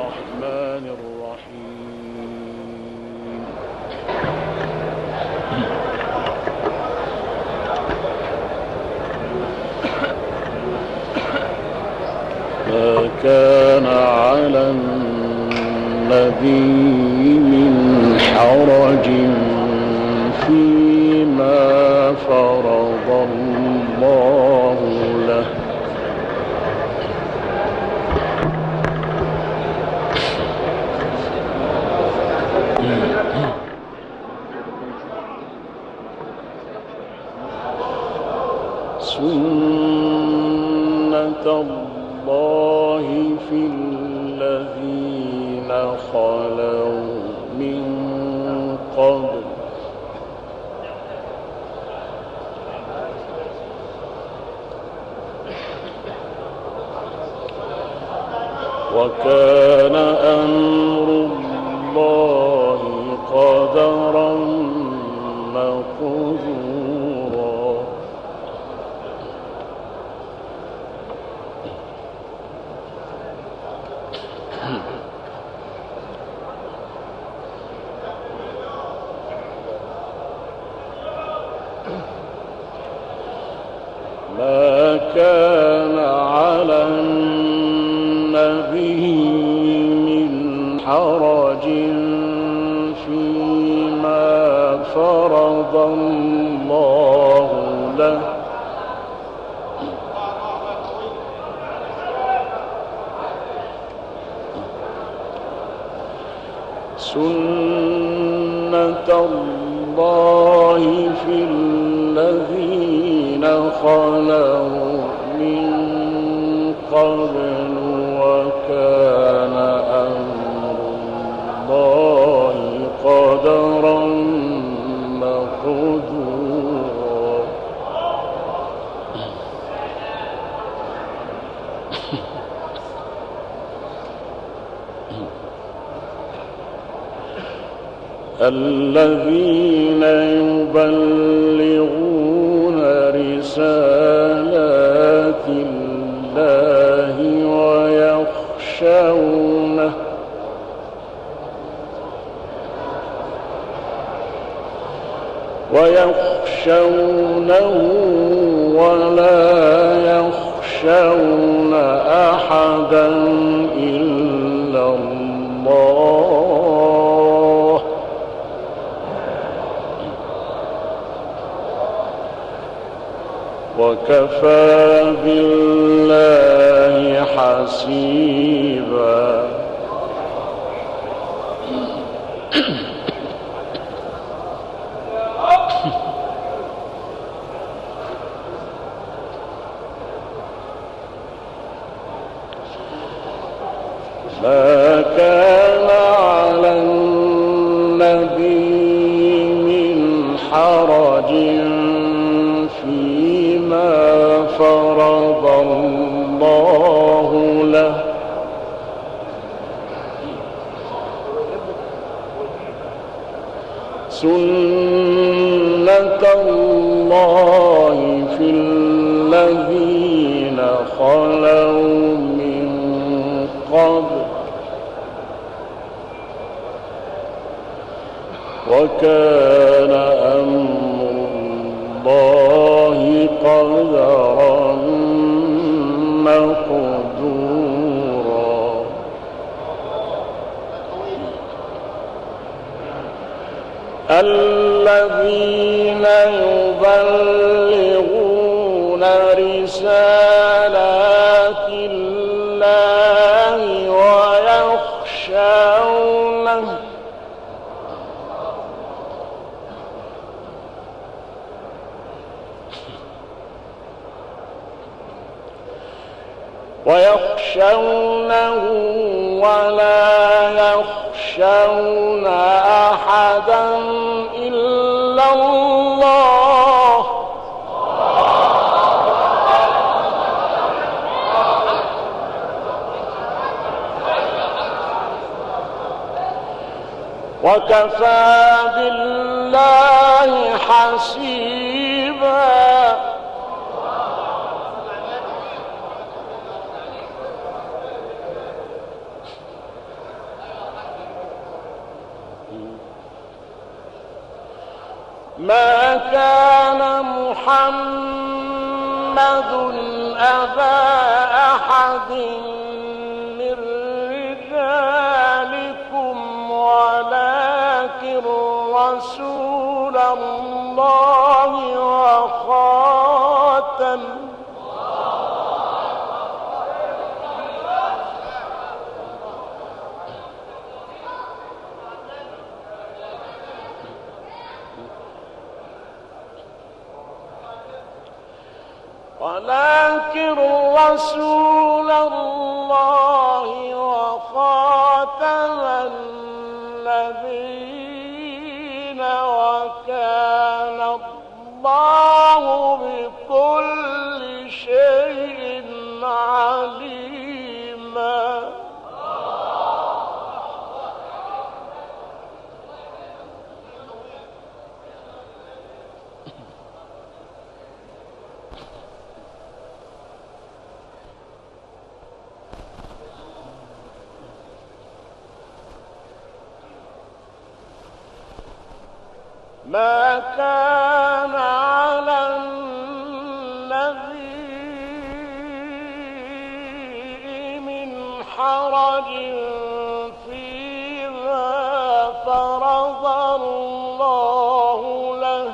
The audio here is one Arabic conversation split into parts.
الرحمن الرحيم. ما كان على النبي من حرج فيما فرض الله له سنة الله في الذين خلوا من قبل وكان أمر الله قدرا مقدورا. ما كان على النبي من حرج فيما فرض الله له سنة الله في الذين خلوا من قبل وكان أمر الله قدرا مقدورا. الذين يبلغون رسالات الله ويخشونه ولا يخشون أحدا إلا الله وكفى بالله حسيبا. ما كان على النبي من حرج فيما فرض الله له سنة الله في الذين خلوا من قبل وكان أمر الله قدرا مقدورا. الذين يبلغون رسالات الله ويخشونه ولا يخشون أحدا إلا الله وكفى بالله حسيبا. ما كان محمد أبا أحد من رجالكم ولكن رسول الله وخاتم النبيين وكان الله بكل شيء عليما. ما كان على النبي من حرج فيما فرض الله له،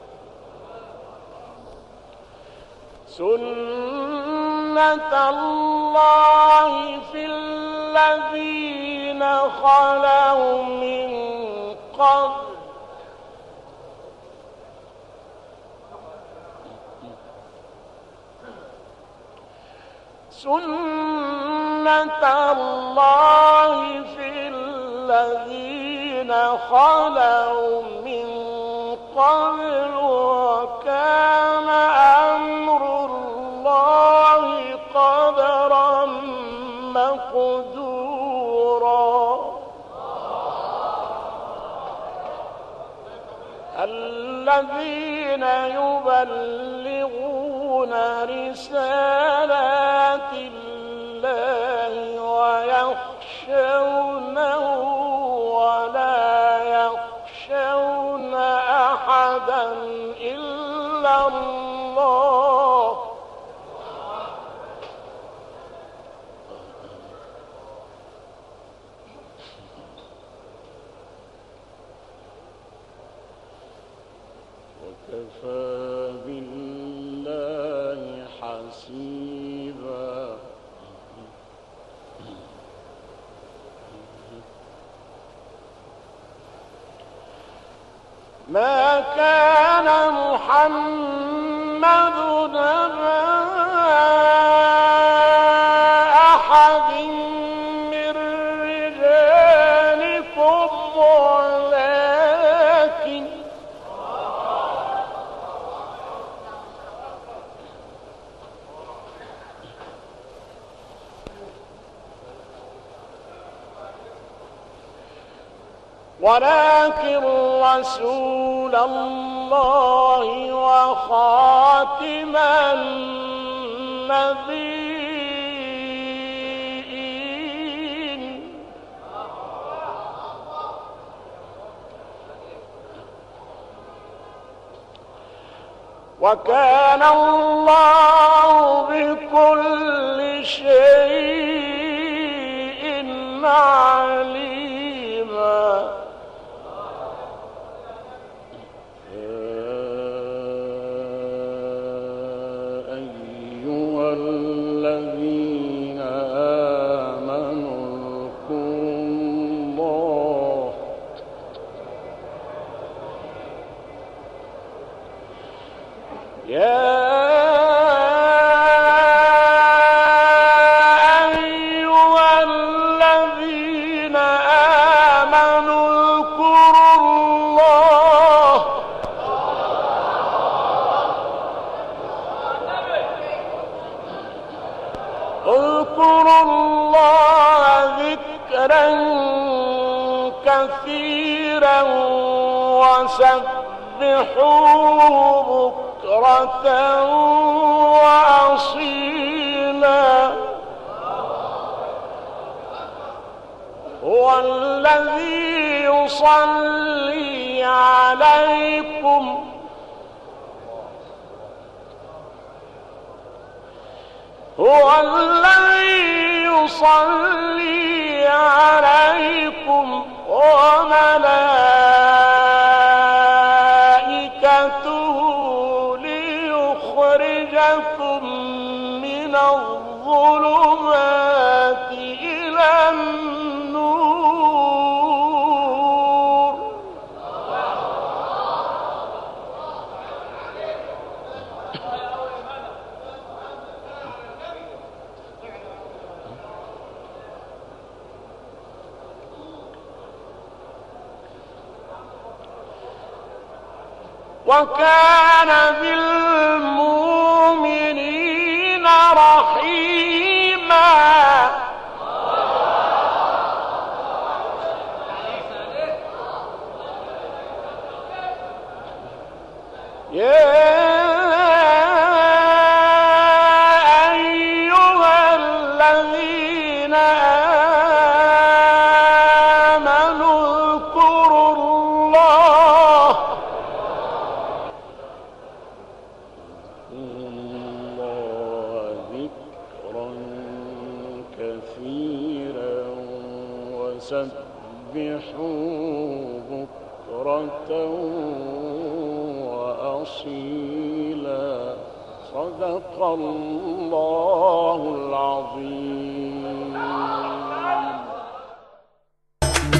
سنة الله في الذين خلوا من قبل، سنة الله في الذين خلوا من قبل، وكان أمر الله قدرا مقدورا. الذين يبلغون رسالات الله ويخشونه ولا يخشون أحدا إلا الله. وكفى بالله حسيبا. ما كان محمد أبا أحد من رجالكم ولكن رسول الله وخاتم النبيين. وكان الله بكل شيء عليما. الذين آمنوا اذكروا الله يا أيها الذين آمنوا اذكروا الله اذكروا الله ذكرا كثيرا وسبحوه بكرة وأصيلا. هو الذي يصلي عليكم هو الذي يصلي عليكم وملائكته ليخرجكم من الظلمات إلى النور. وكان بالمؤمنين رحيما. يا أيها الذين آمنوا اذكروا الله ذكرا كثيرا وسبحوه بكرة وأصيلا. صدق الله العظيم.